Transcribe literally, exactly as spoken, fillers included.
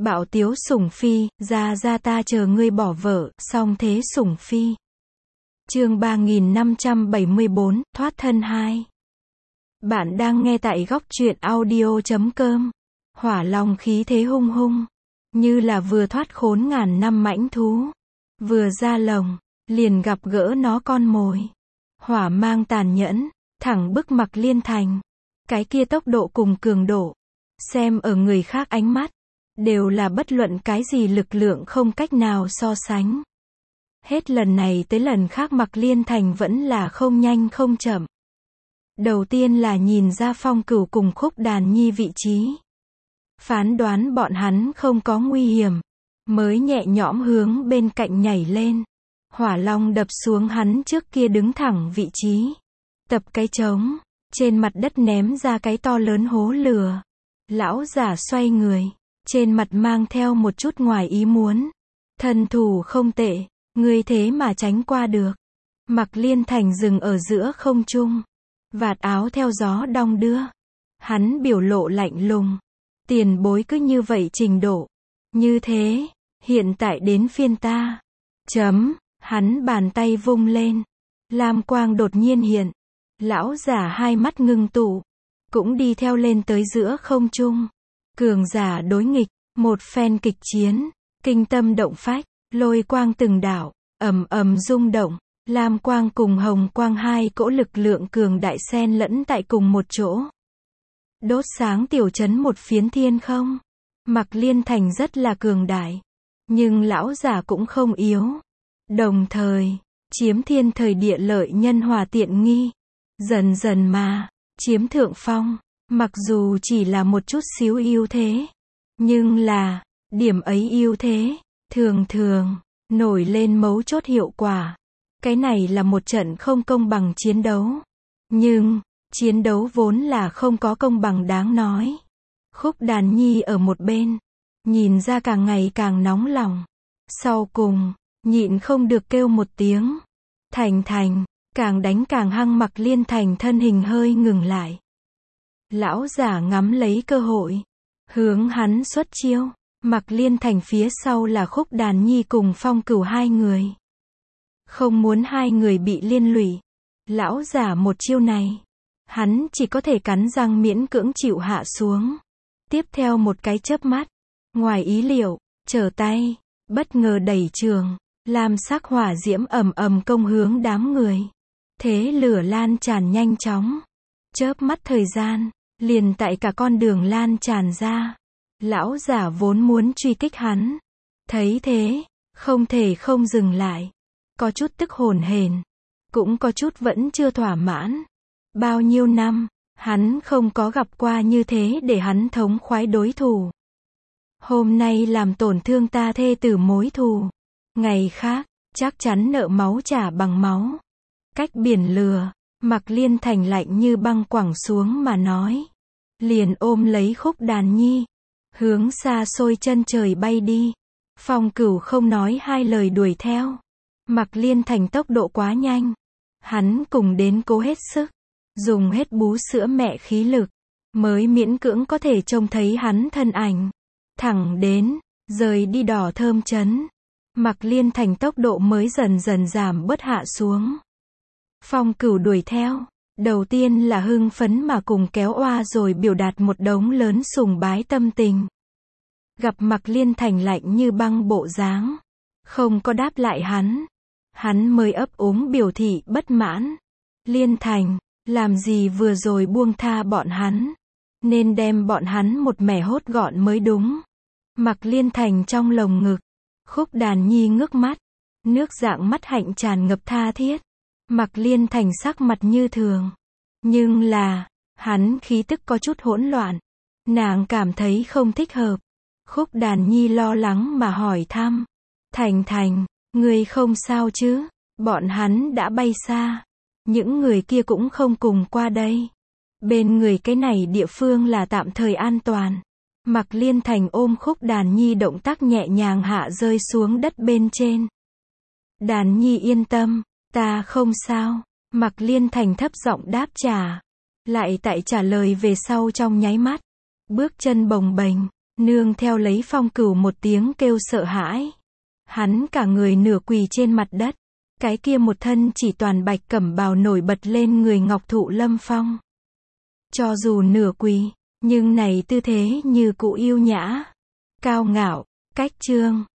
Bạo tiếu sủng phi, ra ra ta chờ ngươi bỏ vợ, song thế sủng phi. Chương ba nghìn năm trăm bảy mươi bốn, thoát thân hai. Bạn đang nghe tại góc truyện audio chấm com. Hỏa long khí thế hung hung, như là vừa thoát khốn ngàn năm mãnh thú. Vừa ra lồng, liền gặp gỡ nó con mồi. Hỏa mang tàn nhẫn, thẳng bức Mạc Liên Thành. Cái kia tốc độ cùng cường độ, xem ở người khác ánh mắt, đều là bất luận cái gì lực lượng không cách nào so sánh. Hết lần này tới lần khác Mạc Liên Thành vẫn là không nhanh không chậm. Đầu tiên là nhìn ra Phong Cửu cùng Khúc Đàn Nhi vị trí. Phán đoán bọn hắn không có nguy hiểm, mới nhẹ nhõm hướng bên cạnh nhảy lên. Hỏa long đập xuống hắn trước kia đứng thẳng vị trí. Tập cái trống, trên mặt đất ném ra cái to lớn hố lửa. Lão giả xoay người, trên mặt mang theo một chút ngoài ý muốn. Thân thủ không tệ, ngươi thế mà tránh qua được. Mạc Liên Thành dừng ở giữa không trung, vạt áo theo gió đong đưa. Hắn biểu lộ lạnh lùng. Tiền bối cứ như vậy trình độ. Như thế, hiện tại đến phiên ta. Chấm, hắn bàn tay vung lên. Lam quang đột nhiên hiện. Lão giả hai mắt ngưng tụ, cũng đi theo lên tới giữa không trung. Cường giả đối nghịch, một phen kịch chiến, kinh tâm động phách, lôi quang từng đảo, ầm ầm rung động. Lam quang cùng hồng quang hai cỗ lực lượng cường đại xen lẫn tại cùng một chỗ. Đốt sáng tiểu trấn một phiến thiên không. Mạc Liên Thành rất là cường đại, nhưng lão giả cũng không yếu. Đồng thời, chiếm thiên thời địa lợi nhân hòa tiện nghi. Dần dần mà, chiếm thượng phong. Mặc dù chỉ là một chút xíu ưu thế, nhưng là, điểm ấy ưu thế, thường thường, nổi lên mấu chốt hiệu quả. Cái này là một trận không công bằng chiến đấu. Nhưng, chiến đấu vốn là không có công bằng đáng nói. Khúc Đàn Nhi ở một bên, nhìn ra càng ngày càng nóng lòng. Sau cùng, nhịn không được kêu một tiếng. Thành Thành, càng đánh càng hăng. Mạc Liên Thành thân hình hơi ngừng lại. Lão giả ngắm lấy cơ hội, hướng hắn xuất chiêu. Mạc Liên Thành phía sau là Khúc Đàn Nhi cùng Phong Cửu hai người. Không muốn hai người bị liên lụy. Lão giả một chiêu này, hắn chỉ có thể cắn răng miễn cưỡng chịu hạ xuống. Tiếp theo một cái chớp mắt, ngoài ý liệu, trở tay, bất ngờ đẩy trường, lam sắc hỏa diễm ầm ầm công hướng đám người. Thế lửa lan tràn nhanh chóng. Chớp mắt thời gian, liền tại cả con đường lan tràn ra. Lão giả vốn muốn truy kích hắn, thấy thế, không thể không dừng lại. Có chút tức hổn hển, cũng có chút vẫn chưa thỏa mãn. Bao nhiêu năm, hắn không có gặp qua như thế để hắn thống khoái đối thủ. Hôm nay làm tổn thương ta thê tử mối thù, ngày khác, chắc chắn nợ máu trả bằng máu. Cách biển lửa, Mạc Liên Thành lạnh như băng quẳng xuống mà nói. Liền ôm lấy Khúc Đàn Nhi, hướng xa xôi chân trời bay đi. Phong Cửu không nói hai lời đuổi theo. Mạc Liên Thành tốc độ quá nhanh, hắn cùng đến cố hết sức, dùng hết bú sữa mẹ khí lực, mới miễn cưỡng có thể trông thấy hắn thân ảnh. Thẳng đến, rời đi Đỏ Thơm trấn, Mạc Liên Thành tốc độ mới dần dần giảm bớt hạ xuống. Phong Cửu đuổi theo, đầu tiên là hưng phấn mà cùng kéo oa rồi biểu đạt một đống lớn sùng bái tâm tình. Gặp Mạc Liên Thành lạnh như băng bộ dáng, không có đáp lại hắn. Hắn mới ấp úng biểu thị bất mãn. Liên Thành, làm gì vừa rồi buông tha bọn hắn, nên đem bọn hắn một mẻ hốt gọn mới đúng. Mạc Liên Thành trong lồng ngực, Khúc Đàn Nhi ngước mắt, nước dạng mắt hạnh tràn ngập tha thiết. Mạc Liên Thành sắc mặt như thường, nhưng là, hắn khí tức có chút hỗn loạn. Nàng cảm thấy không thích hợp. Khúc Đàn Nhi lo lắng mà hỏi thăm. Thành Thành, ngươi không sao chứ? Bọn hắn đã bay xa. Những người kia cũng không cùng qua đây. Bên người cái này địa phương là tạm thời an toàn. Mạc Liên Thành ôm Khúc Đàn Nhi, động tác nhẹ nhàng hạ rơi xuống đất bên trên. Đàn Nhi yên tâm, ta không sao. Mạc Liên Thành thấp giọng đáp trả. Lại tại trả lời về sau trong nháy mắt, bước chân bồng bềnh, Nương theo lấy Phong Cửu một tiếng kêu sợ hãi. Hắn cả người nửa quỳ trên mặt đất. Cái kia một thân chỉ toàn bạch cẩm bào nổi bật lên người ngọc thụ lâm phong. Cho dù nửa quỳ, nhưng này tư thế như cụ yêu nhã, cao ngạo, cách trương,